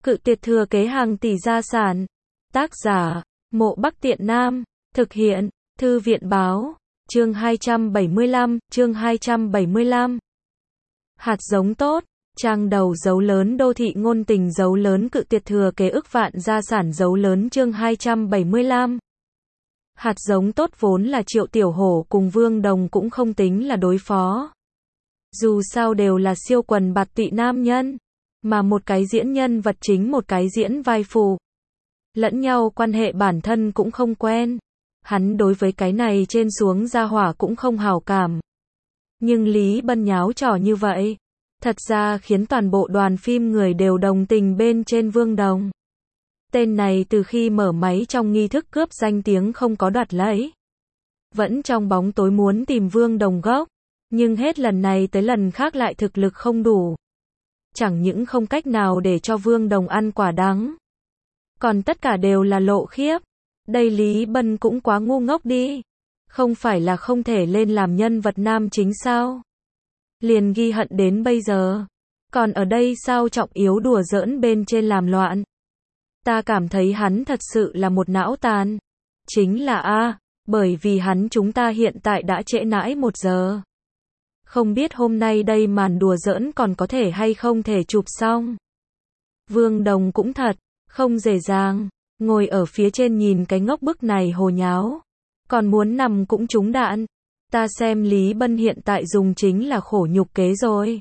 Cự tuyệt thừa kế hàng tỷ gia sản. Tác giả, Mộ Bắc Tiện Nam. Thực hiện, Thư viện báo. Chương 275. Hạt giống tốt. Trang đầu dấu lớn đô thị ngôn tình dấu lớn cự tuyệt thừa kế ức vạn gia sản dấu lớn chương 275. Hạt giống tốt vốn là Triệu Tiểu Hổ cùng Vương Đồng cũng không tính là đối phó. Dù sao đều là siêu quần bạt tụy nam nhân, mà một cái diễn nhân vật chính một cái diễn vai phụ. Lẫn nhau quan hệ bản thân cũng không quen. Hắn đối với cái này trên xuống gia hỏa cũng không hảo cảm. Nhưng Lý Bân nháo trò như vậy, thật ra khiến toàn bộ đoàn phim người đều đồng tình bên trên Vương Đồng. Tên này từ khi mở máy trong nghi thức cướp danh tiếng không có đoạt lấy. Vẫn trong bóng tối muốn tìm Vương Đồng gốc, nhưng hết lần này tới lần khác lại thực lực không đủ. Chẳng những không cách nào để cho Vương Đồng ăn quả đắng, còn tất cả đều là lộ khiếp. Đây Lý Bân cũng quá ngu ngốc đi. Không phải là không thể lên làm nhân vật nam chính sao? Liền ghi hận đến bây giờ. Còn ở đây sao trọng yếu đùa giỡn bên trên làm loạn? Ta cảm thấy hắn thật sự là một não tàn. Chính là bởi vì hắn chúng ta hiện tại đã trễ nãi 1 giờ. Không biết hôm nay đây màn đùa giỡn còn có thể hay không thể chụp xong. Vương Đồng cũng thật, không dễ dàng. Ngồi ở phía trên nhìn cái ngốc bức này hồ nháo. Còn muốn nằm cũng trúng đạn. Ta xem Lý Bân hiện tại dùng chính là khổ nhục kế rồi.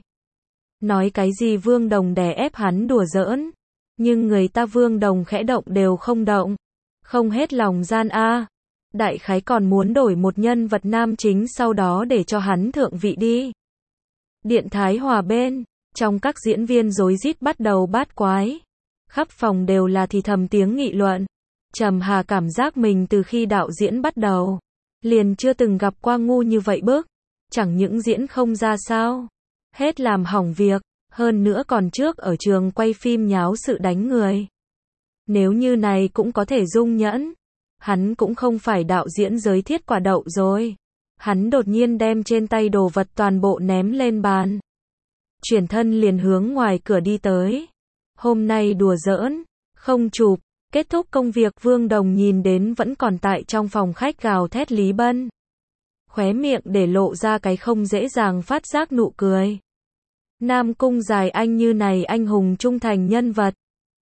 Nói cái gì Vương Đồng đè ép hắn đùa giỡn. Nhưng người ta Vương Đồng khẽ động đều không động. Không hết lòng gian Đại khái còn muốn đổi một nhân vật nam chính sau đó để cho hắn thượng vị đi. Điện Thái Hòa bên, trong các diễn viên rối rít bắt đầu bát quái. Khắp phòng đều là thì thầm tiếng nghị luận. Trầm Hà cảm giác mình từ khi đạo diễn bắt đầu, liền chưa từng gặp qua ngu như vậy bức. Chẳng những diễn không ra sao, hết làm hỏng việc, hơn nữa còn trước ở trường quay phim nháo sự đánh người. Nếu như này cũng có thể dung nhẫn, hắn cũng không phải đạo diễn giới thiết quả đậu rồi. Hắn đột nhiên đem trên tay đồ vật toàn bộ ném lên bàn. Chuyển thân liền hướng ngoài cửa đi tới. Hôm nay đùa giỡn, không chụp. Kết thúc công việc Vương Đồng nhìn đến vẫn còn tại trong phòng khách gào thét Lý Bân. Khóe miệng để lộ ra cái không dễ dàng phát giác nụ cười. Nam Cung dài anh như này anh hùng trung thành nhân vật.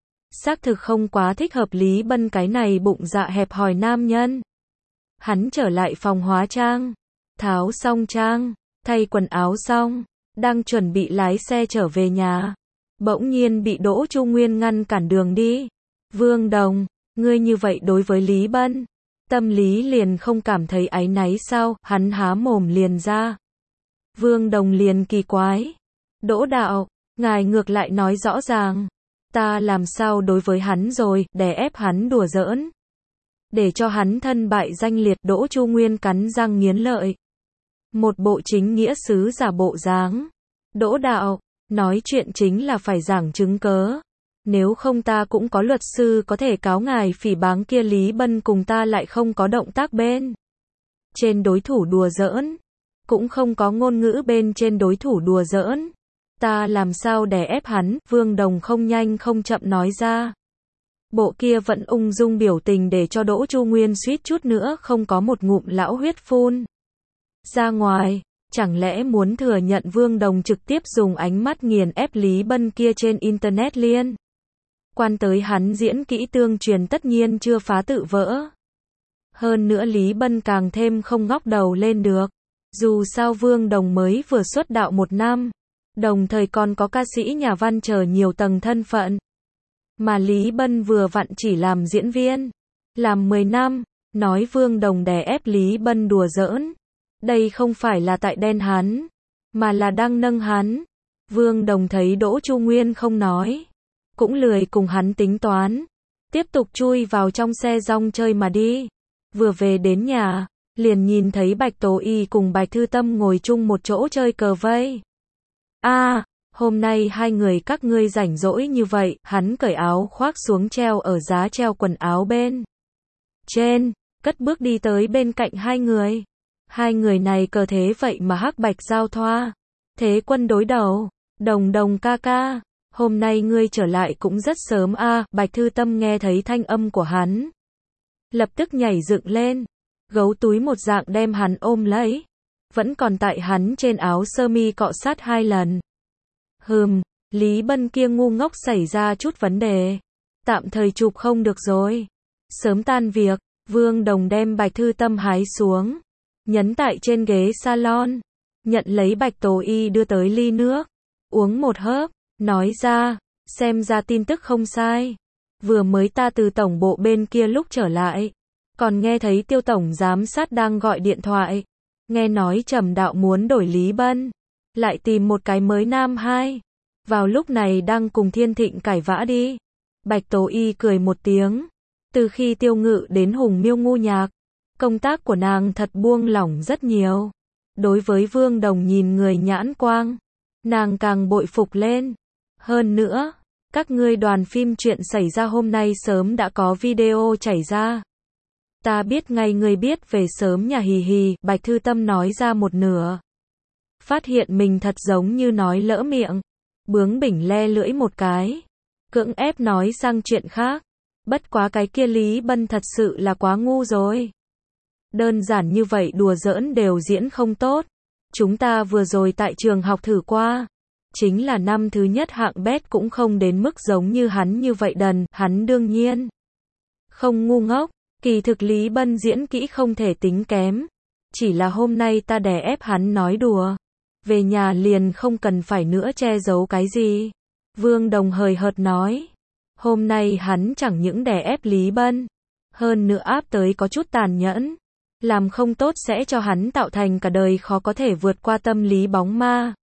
Xác thực không quá thích hợp Lý Bân cái này bụng dạ hẹp hòi nam nhân. Hắn trở lại phòng hóa trang. Tháo xong trang, thay quần áo xong, đang chuẩn bị lái xe trở về nhà. Bỗng nhiên bị Đỗ Chu Nguyên ngăn cản đường đi. Vương Đồng, ngươi như vậy đối với Lý Bân, tâm lý liền không cảm thấy áy náy sao? Hắn há mồm liền ra. Vương Đồng liền kỳ quái. Đỗ đạo, ngài ngược lại nói rõ ràng. Ta làm sao đối với hắn rồi, đè ép hắn đùa giỡn. Để cho hắn thân bại danh liệt. Đỗ Chu Nguyên cắn răng nghiến lợi. Một bộ chính nghĩa sứ giả bộ dáng. Đỗ đạo, nói chuyện chính là phải giảng chứng cớ. Nếu không ta cũng có luật sư có thể cáo ngài phỉ báng kia Lý Bân cùng ta lại không có động tác bên trên đối thủ đùa giỡn. Cũng không có ngôn ngữ bên trên đối thủ đùa giỡn. Ta làm sao đè ép hắn? Vương Đồng không nhanh không chậm nói ra. Bộ kia vẫn ung dung biểu tình để cho Đỗ Chu Nguyên suýt chút nữa không có một ngụm lão huyết phun ra ngoài. Chẳng lẽ muốn thừa nhận Vương Đồng trực tiếp dùng ánh mắt nghiền ép Lý Bân kia trên internet liên quan tới hắn diễn kỹ tương truyền tất nhiên chưa phá tự vỡ. Hơn nữa Lý Bân càng thêm không ngóc đầu lên được. Dù sao Vương Đồng mới vừa xuất đạo 1 năm, đồng thời còn có ca sĩ nhà văn chờ nhiều tầng thân phận. Mà Lý Bân vừa vặn chỉ làm diễn viên, làm 10 năm, nói Vương Đồng đè ép Lý Bân đùa giỡn. Đây không phải là tại đen hắn, mà là đang nâng hắn. Vương Đồng thấy Đỗ Chu Nguyên không nói, cũng lười cùng hắn tính toán, tiếp tục chui vào trong xe rong chơi mà đi. Vừa về đến nhà, liền nhìn thấy Bạch Tố Y cùng Bạch Thư Tâm ngồi chung một chỗ chơi cờ vây. Hôm nay hai người các ngươi rảnh rỗi như vậy. Hắn cởi áo khoác xuống treo ở giá treo quần áo bên trên, cất bước đi tới bên cạnh hai người. Hai người này cờ thế vậy mà hắc bạch giao thoa, thế quân đối đầu. Đồng Đồng ca ca, Hôm nay ngươi trở lại cũng rất sớm a. Bạch Thư Tâm nghe thấy thanh âm của hắn, lập tức nhảy dựng lên, gấu túi một dạng đem hắn ôm lấy, vẫn còn tại hắn trên áo sơ mi cọ sát 2 lần. Lý Bân kia ngu ngốc xảy ra chút vấn đề, tạm thời chụp không được rồi. Sớm tan việc, Vương Đồng đem Bạch Thư Tâm hái xuống, nhấn tại trên ghế salon, nhận lấy Bạch Tố Y đưa tới ly nước, uống một hớp, nói ra, xem ra tin tức không sai. Vừa mới ta từ tổng bộ bên kia lúc trở lại, còn nghe thấy Tiêu tổng giám sát đang gọi điện thoại, nghe nói Trầm đạo muốn đổi Lý Bân, lại tìm một cái mới nam hai. Vào lúc này đang cùng Thiên Thịnh cãi vã đi. Bạch Tố Y cười một tiếng. Từ khi Tiêu Ngự đến Hùng Miêu Ngu Nhạc, công tác của nàng thật buông lỏng rất nhiều. Đối với Vương Đồng nhìn người nhãn quang, nàng càng bội phục lên. Hơn nữa, các ngươi đoàn phim chuyện xảy ra hôm nay sớm đã có video chảy ra. Ta biết ngay ngươi biết về sớm nhà hì hì, Bạch Thư Tâm nói ra một nửa. Phát hiện mình thật giống như nói lỡ miệng. Bướng bỉnh le lưỡi một cái, cưỡng ép nói sang chuyện khác. Bất quá cái kia Lý Bân thật sự là quá ngu rồi. Đơn giản như vậy đùa giỡn đều diễn không tốt. Chúng ta vừa rồi tại trường học thử qua. Chính là năm thứ nhất hạng bét cũng không đến mức giống như hắn như vậy đần. Hắn đương nhiên không ngu ngốc. Kỳ thực Lý Bân diễn kỹ không thể tính kém. Chỉ là hôm nay ta đè ép hắn nói đùa. Về nhà liền không cần phải nữa che giấu cái gì. Vương Đồng hời hợt nói. Hôm nay hắn chẳng những đè ép Lý Bân, hơn nữa áp tới có chút tàn nhẫn. Làm không tốt sẽ cho hắn tạo thành cả đời khó có thể vượt qua tâm lý bóng ma.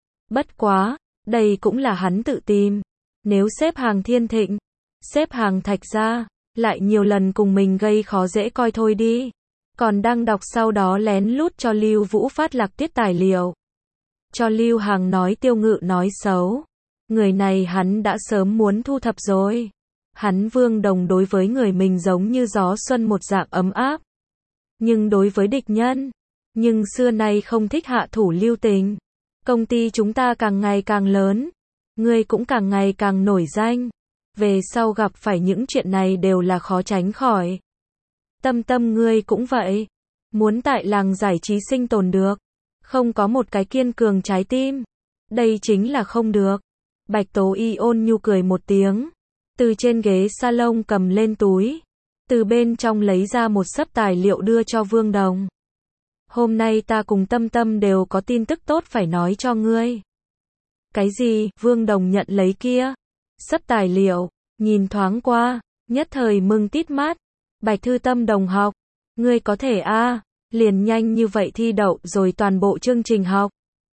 Bất quá, đây cũng là hắn tự tìm. Nếu xếp hàng Thiên Thịnh, xếp hàng Thạch Gia, lại nhiều lần cùng mình gây khó dễ coi thôi đi. Còn đang đọc sau đó lén lút cho Lưu Vũ phát lạc tiết tài liệu. Cho Lưu Hằng nói Tiêu Ngự nói xấu. Người này hắn đã sớm muốn thu thập rồi. Hắn Vương Đồng đối với người mình giống như gió xuân một dạng ấm áp. Nhưng đối với địch nhân, nhưng xưa nay không thích hạ thủ lưu tình. Công ty chúng ta càng ngày càng lớn, ngươi cũng càng ngày càng nổi danh. Về sau gặp phải những chuyện này đều là khó tránh khỏi. Tâm Tâm ngươi cũng vậy. Muốn tại làng giải trí sinh tồn được, không có một cái kiên cường trái tim, đây chính là không được. Bạch Tố Y ôn nhu cười một tiếng, từ trên ghế salon cầm lên túi, từ bên trong lấy ra một xấp tài liệu đưa cho Vương Đồng. Hôm nay ta cùng Tâm Tâm đều có tin tức tốt phải nói cho ngươi. Cái gì? Vương Đồng nhận lấy kia xấp tài liệu, nhìn thoáng qua, nhất thời mừng tít mắt. Bạch Thư Tâm đồng học, ngươi có thể liền nhanh như vậy thi đậu rồi toàn bộ chương trình học.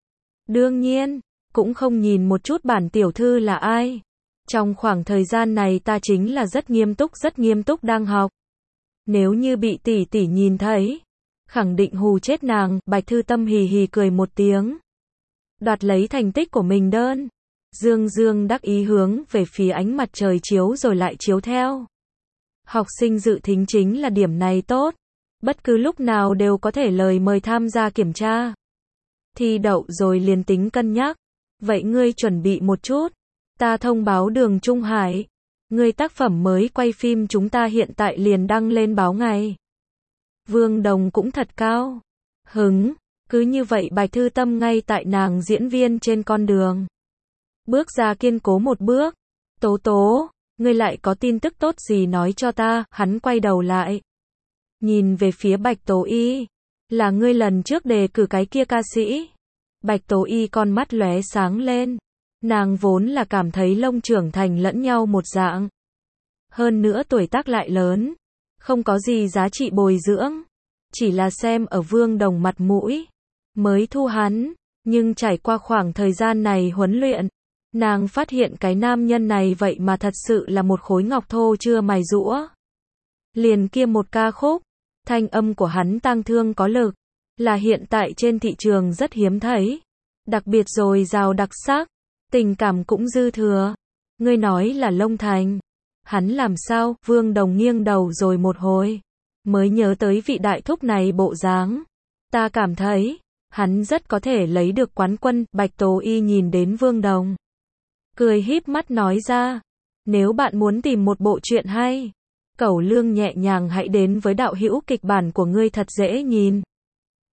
Đương nhiên, cũng không nhìn một chút bản tiểu thư là ai. Trong khoảng thời gian này ta chính là rất nghiêm túc đang học. Nếu như bị tỷ tỷ nhìn thấy, khẳng định hù chết nàng. Bạch Thư Tâm hì hì cười một tiếng, đoạt lấy thành tích của mình đơn. Dương đắc ý hướng về phía ánh mặt trời chiếu rồi lại chiếu theo. Học sinh dự thính chính là điểm này tốt. Bất cứ lúc nào đều có thể lời mời tham gia kiểm tra. Thi đậu rồi liền tính cân nhắc. Vậy ngươi chuẩn bị một chút. Ta thông báo Đường Trung Hải. Ngươi tác phẩm mới quay phim chúng ta hiện tại liền đăng lên báo ngày. Vương Đồng cũng thật cao hứng. Cứ như vậy Bạch Thư Tâm ngay tại nàng diễn viên trên con đường. Bước ra kiên cố một bước. Tố Tố, ngươi lại có tin tức tốt gì nói cho ta. Hắn quay đầu lại, nhìn về phía Bạch Tố Y. Là ngươi lần trước đề cử cái kia ca sĩ. Bạch Tố Y con mắt lóe sáng lên. Nàng vốn là cảm thấy lông trưởng thành lẫn nhau một dạng. Hơn nữa tuổi tác lại lớn. Không có gì giá trị bồi dưỡng. Chỉ là xem ở Vương Đồng mặt mũi mới thu hắn. Nhưng trải qua khoảng thời gian này huấn luyện, nàng phát hiện cái nam nhân này vậy mà thật sự là một khối ngọc thô chưa mài giũa. Liền kia một ca khúc, thanh âm của hắn tang thương có lực, là hiện tại trên thị trường rất hiếm thấy. Đặc biệt dồi dào đặc sắc, tình cảm cũng dư thừa. Ngươi nói là Long Thành. Hắn làm sao? Vương Đồng nghiêng đầu rồi một hồi, mới nhớ tới vị đại thúc này bộ dáng. Ta cảm thấy, hắn rất có thể lấy được quán quân. Bạch Tố Y nhìn đến Vương Đồng, cười híp mắt nói ra. Nếu bạn muốn tìm một bộ truyện hay, cẩu lương nhẹ nhàng hãy đến với đạo hữu kịch bản của ngươi thật dễ nhìn.